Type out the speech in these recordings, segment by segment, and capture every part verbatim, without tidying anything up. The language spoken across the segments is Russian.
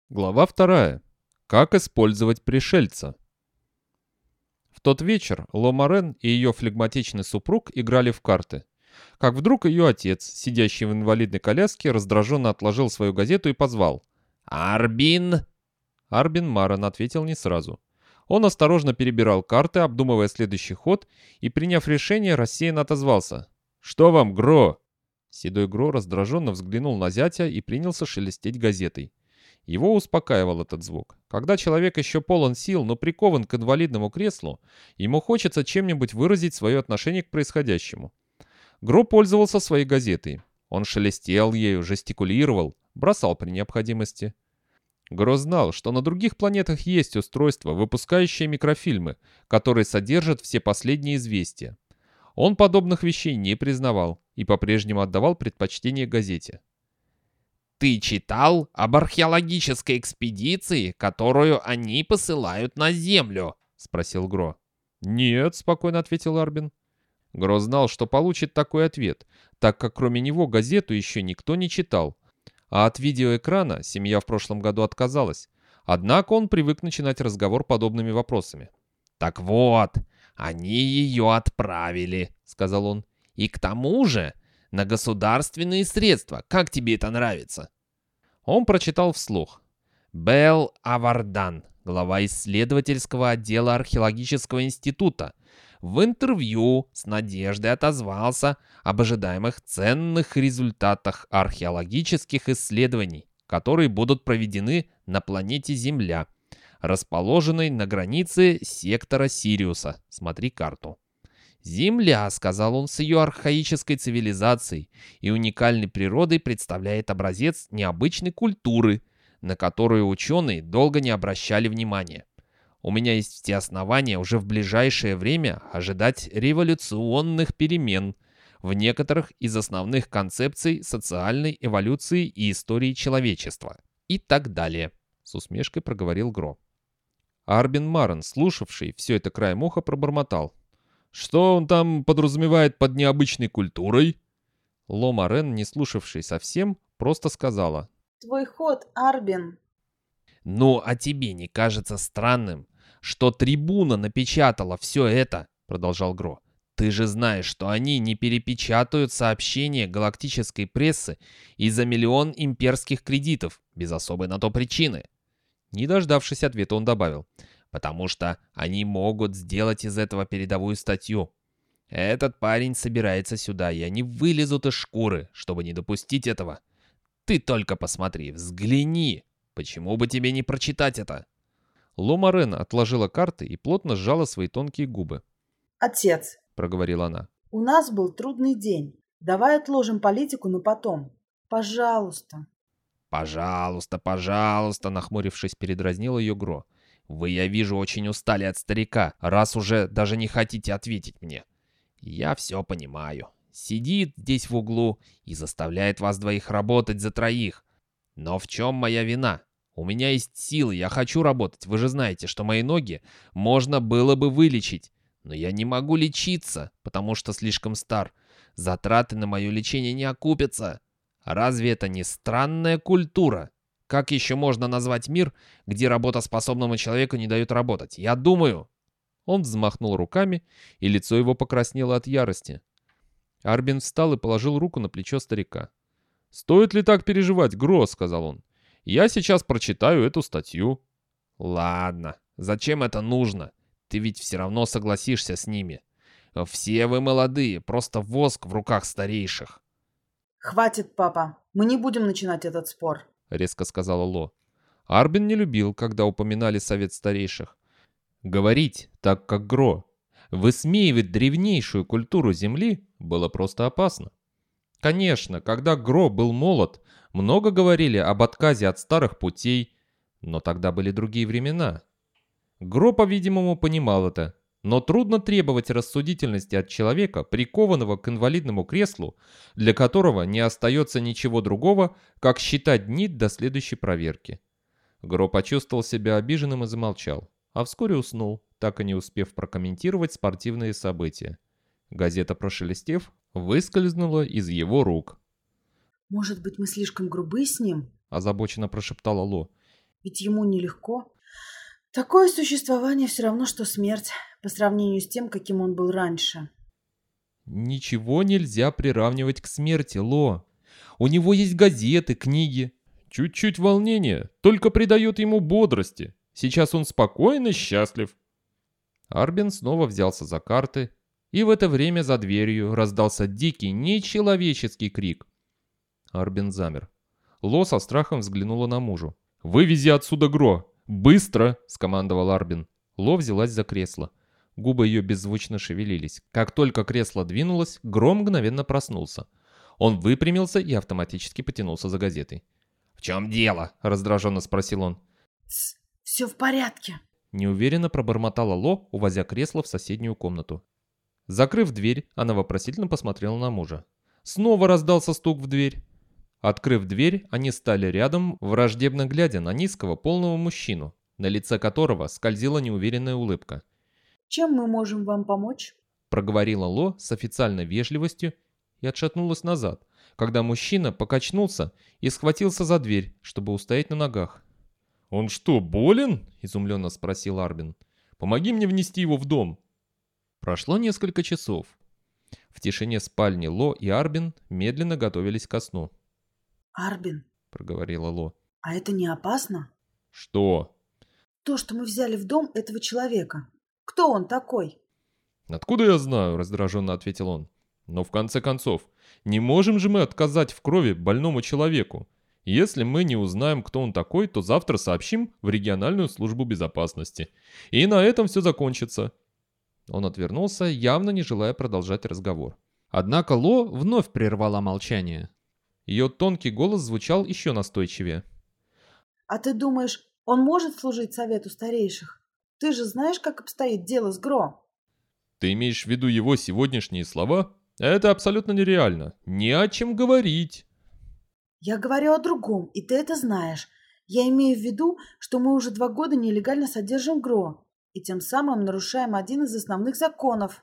Глава вторая. Как использовать пришельца. В тот вечер Ло Морен и ее флегматичный супруг играли в карты. Как вдруг ее отец, сидящий в инвалидной коляске, раздраженно отложил свою газету и позвал: «Арбин!» Арбин Марен ответил не сразу. Он осторожно перебирал карты, обдумывая следующий ход, и, приняв решение, рассеянно отозвался: «Что вам, Гро?» Седой Гро раздраженно взглянул на зятя и принялся шелестеть газетой. Его успокаивал этот звук. Когда человек еще полон сил, но прикован к инвалидному креслу, ему хочется чем-нибудь выразить свое отношение к происходящему. Гро пользовался своей газетой. Он шелестел ею, жестикулировал, бросал при необходимости. Гро знал, что на других планетах есть устройства, выпускающие микрофильмы, которые содержат все последние известия. Он подобных вещей не признавал и по-прежнему отдавал предпочтение газете. «Ты читал об археологической экспедиции, которую они посылают на Землю?» — спросил Гро. «Нет», — спокойно ответил Арбин. Гро знал, что получит такой ответ, так как кроме него газету еще никто не читал. А от видеоэкрана семья в прошлом году отказалась. Однако он привык начинать разговор подобными вопросами. «Так вот, они ее отправили», — сказал он. «И к тому же на государственные средства. Как тебе это нравится?» Он прочитал вслух. Белл Авардан, глава исследовательского отдела археологического института, в интервью с надеждой отозвался об ожидаемых ценных результатах археологических исследований, которые будут проведены на планете Земля, расположенной на границе сектора Сириуса. Смотри карту. «Земля, — сказал он, — с ее архаической цивилизацией и уникальной природой представляет образец необычной культуры, на которую ученые долго не обращали внимания. У меня есть все основания уже в ближайшее время ожидать революционных перемен в некоторых из основных концепций социальной эволюции и истории человечества». И так далее, — с усмешкой проговорил Гро. Арбин Марен, слушавший все это краем уха, пробормотал: «Что он там подразумевает под необычной культурой?» Ло Морен, не слушавший совсем, просто сказала: «Твой ход, Арбин». «Ну, а тебе не кажется странным, что трибуна напечатала все это?» — продолжал Гро. «Ты же знаешь, что они не перепечатают сообщения галактической прессы из-за миллион имперских кредитов, без особой на то причины». Не дождавшись ответа, он добавил: «Потому что они могут сделать из этого передовую статью. Этот парень собирается сюда, и они вылезут из шкуры, чтобы не допустить этого. Ты только посмотри, взгляни. Почему бы тебе не прочитать это?» Ло Морен отложила карты и плотно сжала свои тонкие губы. «Отец, — проговорила она, — у нас был трудный день. Давай отложим политику на потом. Пожалуйста». «Пожалуйста, пожалуйста», — нахмурившись, передразнил ее Гро. «Вы, я вижу, очень устали от старика, раз уже даже не хотите ответить мне. Я все понимаю. Сидит здесь в углу и заставляет вас двоих работать за троих. Но в чем моя вина? У меня есть силы, я хочу работать. Вы же знаете, что мои ноги можно было бы вылечить. Но я не могу лечиться, потому что слишком стар. Затраты на мое лечение не окупятся. Разве это не странная культура? Как еще можно назвать мир, где работоспособному человеку не дают работать? Я думаю...» Он взмахнул руками, и лицо его покраснело от ярости. Арбин встал и положил руку на плечо старика. «Стоит ли так переживать, Гро?» — сказал он. «Я сейчас прочитаю эту статью». «Ладно, зачем это нужно? Ты ведь все равно согласишься с ними. Все вы молодые, просто воск в руках старейших». «Хватит, папа. Мы не будем начинать этот спор», — резко сказала Ло. Арбин не любил, когда упоминали совет старейших. Говорить так, как Гро, высмеивать древнейшую культуру Земли было просто опасно. Конечно, когда Гро был молод, много говорили об отказе от старых путей, но тогда были другие времена. Гро, по-видимому, понимал это, но трудно требовать рассудительности от человека, прикованного к инвалидному креслу, для которого не остается ничего другого, как считать дни до следующей проверки. Гро почувствовал себя обиженным и замолчал, а вскоре уснул, так и не успев прокомментировать спортивные события. Газета, прошелестев, выскользнула из его рук. «Может быть, мы слишком грубы с ним?» — озабоченно прошептала Ло. Ведь ему нелегко. Такое существование все равно, что смерть, по сравнению с тем, каким он был раньше. Ничего нельзя приравнивать к смерти, Ло. У него есть газеты, книги. Чуть-чуть волнения только придает ему бодрости. Сейчас он спокоен и счастлив. Арбин снова взялся за карты, и в это время за дверью раздался дикий, нечеловеческий крик. Арбин замер. Ло со страхом взглянула на мужу. «Вывези отсюда Гро! Быстро!» — скомандовал Арбин. Ло взялась за кресло. Губы ее беззвучно шевелились. Как только кресло двинулось, Гро мгновенно проснулся. Он выпрямился и автоматически потянулся за газетой. «В чем дело?» — раздраженно спросил он. «Тсс, все в порядке!» Неуверенно пробормотала Ло, увозя кресло в соседнюю комнату. Закрыв дверь, она вопросительно посмотрела на мужа. Снова раздался стук в дверь. Открыв дверь, они стали рядом, враждебно глядя на низкого, полного мужчину, на лице которого скользила неуверенная улыбка. «Чем мы можем вам помочь?» — проговорила Ло с официальной вежливостью и отшатнулась назад, когда мужчина покачнулся и схватился за дверь, чтобы устоять на ногах. «Он что, болен?» — изумленно спросил Арбин. «Помоги мне внести его в дом». Прошло несколько часов. В тишине спальни Ло и Арбин медленно готовились ко сну. «Арбин», — проговорила Ло. «а это не опасно?» «Что?» «То, что мы взяли в дом этого человека. Кто он такой?» «Откуда я знаю?» — раздраженно ответил он. «Но в конце концов, не можем же мы отказать в крови больному человеку. Если мы не узнаем, кто он такой, то завтра сообщим в региональную службу безопасности. И на этом все закончится». Он отвернулся, явно не желая продолжать разговор. Однако Ло вновь прервала молчание. Ее тонкий голос звучал еще настойчивее. «А ты думаешь, он может служить совету старейших? Ты же знаешь, как обстоит дело с Гро?» «Ты имеешь в виду его сегодняшние слова? Это абсолютно нереально. Не о чем говорить». «Я говорю о другом, и ты это знаешь. Я имею в виду, что мы уже два года нелегально содержим Гро, и тем самым нарушаем один из основных законов».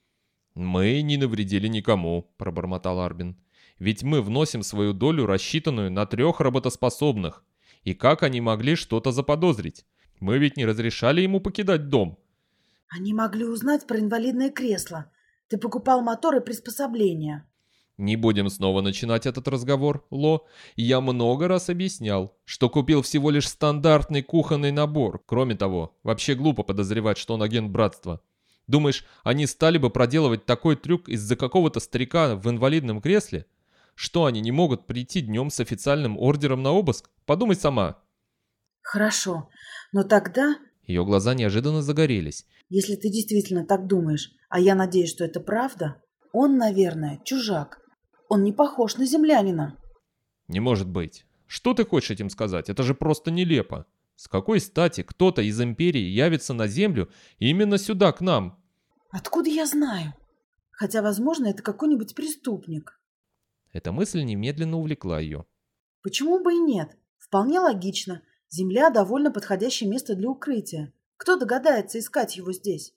«Мы не навредили никому», — пробормотал Арбин. «Ведь мы вносим свою долю, рассчитанную на трех работоспособных. И как они могли что-то заподозрить? Мы ведь не разрешали ему покидать дом». «Они могли узнать про инвалидное кресло. Ты покупал мотор и приспособления». «Не будем снова начинать этот разговор, Ло. Я много раз объяснял, что купил всего лишь стандартный кухонный набор. Кроме того, вообще глупо подозревать, что он агент братства. Думаешь, они стали бы проделывать такой трюк из-за какого-то старика в инвалидном кресле? Что, они не могут прийти днем с официальным ордером на обыск? Подумай сама». «Хорошо, но тогда...» Ее глаза неожиданно загорелись. «Если ты действительно так думаешь, а я надеюсь, что это правда, он, наверное, чужак. Он не похож на землянина». «Не может быть. Что ты хочешь этим сказать? Это же просто нелепо. С какой стати кто-то из Империи явится на Землю именно сюда, к нам?» «Откуда я знаю? Хотя, возможно, это какой-нибудь преступник». Эта мысль немедленно увлекла ее. «Почему бы и нет? Вполне логично. Земля — довольно подходящее место для укрытия. Кто догадается искать его здесь?»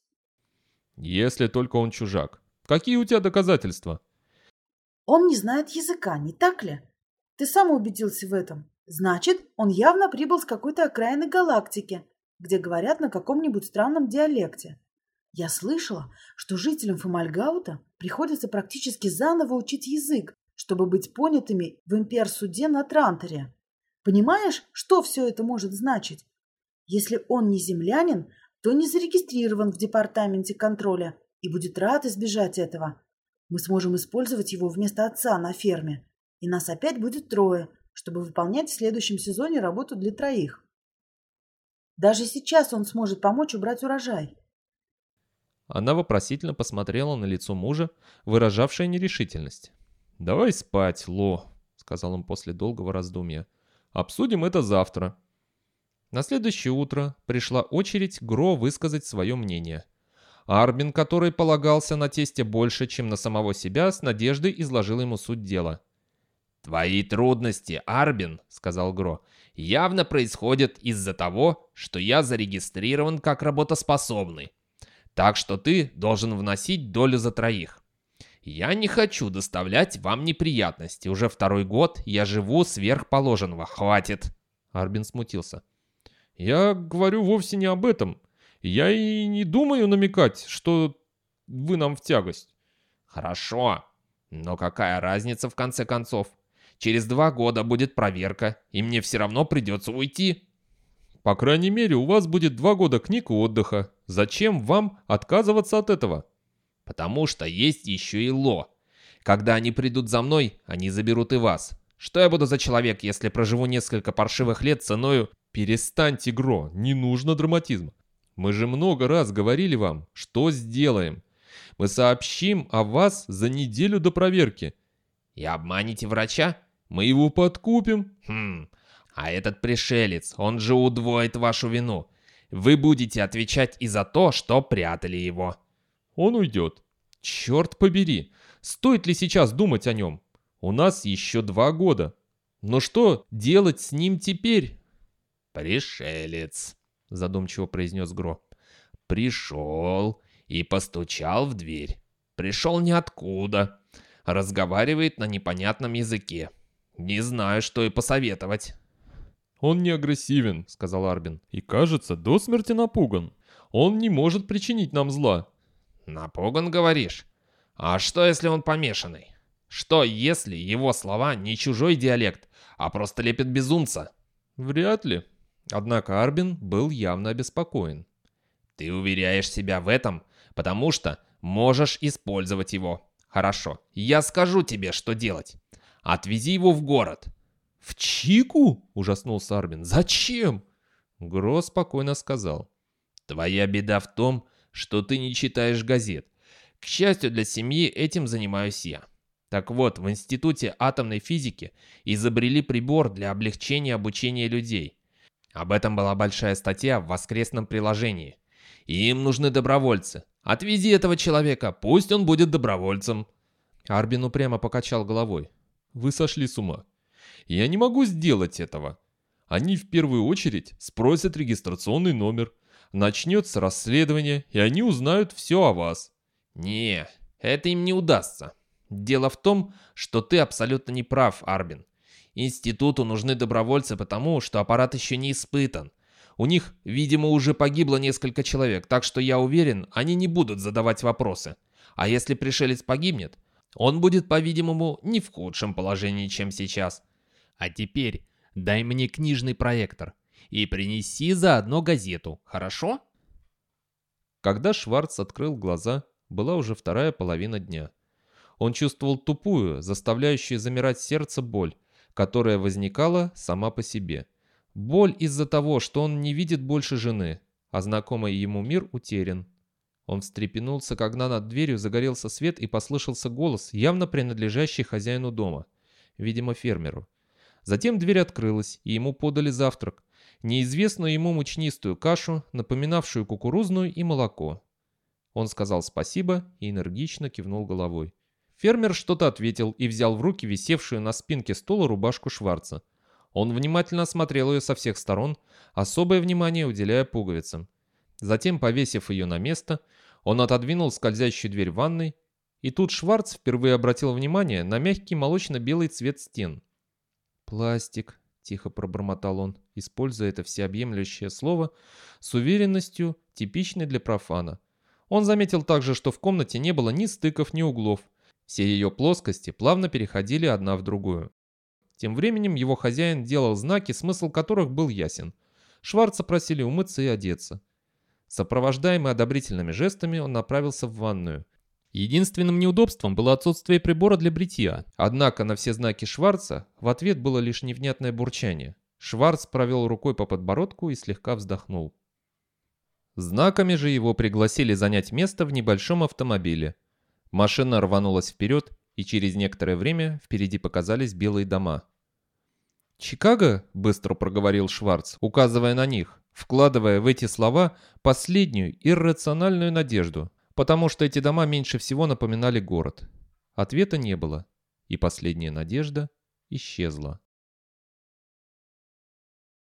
«Если только он чужак. Какие у тебя доказательства?» «Он не знает языка, не так ли? Ты сам убедился в этом. Значит, он явно прибыл с какой-то окраины галактики, где говорят на каком-нибудь странном диалекте. Я слышала, что жителям Фомальгаута приходится практически заново учить язык, чтобы быть понятыми в имперсуде на Транторе. Понимаешь, что все это может значить? Если он не землянин, то не зарегистрирован в департаменте контроля и будет рад избежать этого. Мы сможем использовать его вместо отца на ферме, и нас опять будет трое, чтобы выполнять в следующем сезоне работу для троих. Даже сейчас он сможет помочь убрать урожай». Она вопросительно посмотрела на лицо мужа, выражавшее нерешительность. «Давай спать, Ло», — сказал он после долгого раздумья. «Обсудим это завтра». На следующее утро пришла очередь Гро высказать свое мнение. Арбин, который полагался на тестя больше, чем на самого себя, с надеждой изложил ему суть дела. «Твои трудности, Арбин, — сказал Гро, — явно происходят из-за того, что я зарегистрирован как работоспособный. Так что ты должен вносить долю за троих. Я не хочу доставлять вам неприятности. Уже второй год я живу сверх положенного. Хватит!» Арбин смутился. Я говорю вовсе не об этом. Я и не думаю намекать, что вы нам в тягость. Хорошо, но какая разница в конце концов? Через два года будет проверка, и мне все равно придется уйти. По крайней мере, у вас будет два года книг и отдыха. Зачем вам отказываться от этого? Потому что есть еще и Ло. Когда они придут за мной, они заберут и вас. Что я буду за человек, если проживу несколько паршивых лет ценою... Перестаньте, Гро, не нужно драматизма. Мы же много раз говорили вам, что сделаем. Мы сообщим о вас за неделю до проверки. И обманете врача? Мы его подкупим. Хм, а этот пришелец, он же удвоит вашу вину. Вы будете отвечать и за то, что прятали его. Он уйдет. Черт побери, стоит ли сейчас думать о нем? У нас еще два года. Но что делать с ним теперь? «Пришелец», — задумчиво произнес Гро. «Пришел и постучал в дверь. Пришел ниоткуда. Разговаривает на непонятном языке. Не знаю, что и посоветовать». «Он не агрессивен», — сказал Арбин, — «и, кажется, до смерти напуган. Он не может причинить нам зла». «Напуган, говоришь? А что, если он помешанный? Что, если его слова не чужой диалект, а просто лепет безумца?» «Вряд ли». Однако Арбин был явно обеспокоен. «Ты уверяешь себя в этом, потому что можешь использовать его. Хорошо, я скажу тебе, что делать. Отвези его в город». «В Чику?» — ужаснулся Арбин. «Зачем?» Гро спокойно сказал. «Твоя беда в том, что ты не читаешь газет. К счастью для семьи, этим занимаюсь я. Так вот, в Институте атомной физики изобрели прибор для облегчения обучения людей. Об этом была большая статья в воскресном приложении. И им нужны добровольцы. Отвези этого человека, пусть он будет добровольцем». Арбин упрямо покачал головой. «Вы сошли с ума. Я не могу сделать этого. Они в первую очередь спросят регистрационный номер. Начнется расследование, и они узнают все о вас». «Не, это им не удастся. Дело в том, что ты абсолютно не прав, Арбин. Институту нужны добровольцы потому, что аппарат еще не испытан. У них, видимо, уже погибло несколько человек, так что я уверен, они не будут задавать вопросы. А если пришелец погибнет, он будет, по-видимому, не в худшем положении, чем сейчас. А теперь дай мне книжный проектор и принеси заодно газету, хорошо?» Когда Шварц открыл глаза, была уже вторая половина дня. Он чувствовал тупую, заставляющую замирать сердце боль, которая возникала сама по себе. Боль из-за того, что он не видит больше жены, а знакомый ему мир утерян. Он встрепенулся, когда над дверью загорелся свет и послышался голос, явно принадлежащий хозяину дома, видимо, фермеру. Затем дверь открылась, и ему подали завтрак, неизвестную ему мучнистую кашу, напоминавшую кукурузную, и молоко. Он сказал спасибо и энергично кивнул головой. Фермер что-то ответил и взял в руки висевшую на спинке стула рубашку Шварца. Он внимательно осмотрел ее со всех сторон, особое внимание уделяя пуговицам. Затем, повесив ее на место, он отодвинул скользящую дверь ванной, и тут Шварц впервые обратил внимание на мягкий молочно-белый цвет стен. «Пластик», — тихо пробормотал он, используя это всеобъемлющее слово с уверенностью, типичной для профана. Он заметил также, что в комнате не было ни стыков, ни углов. Все ее плоскости плавно переходили одна в другую. Тем временем его хозяин делал знаки, смысл которых был ясен. Шварца просили умыться и одеться. Сопровождаемый одобрительными жестами, он направился в ванную. Единственным неудобством было отсутствие прибора для бритья. Однако на все знаки Шварца в ответ было лишь невнятное бурчание. Шварц провел рукой по подбородку и слегка вздохнул. Знаками же его пригласили занять место в небольшом автомобиле. Машина рванулась вперед, и через некоторое время впереди показались белые дома. «Чикаго?» — быстро проговорил Шварц, указывая на них, вкладывая в эти слова последнюю иррациональную надежду, потому что эти дома меньше всего напоминали город. Ответа не было, и последняя надежда исчезла.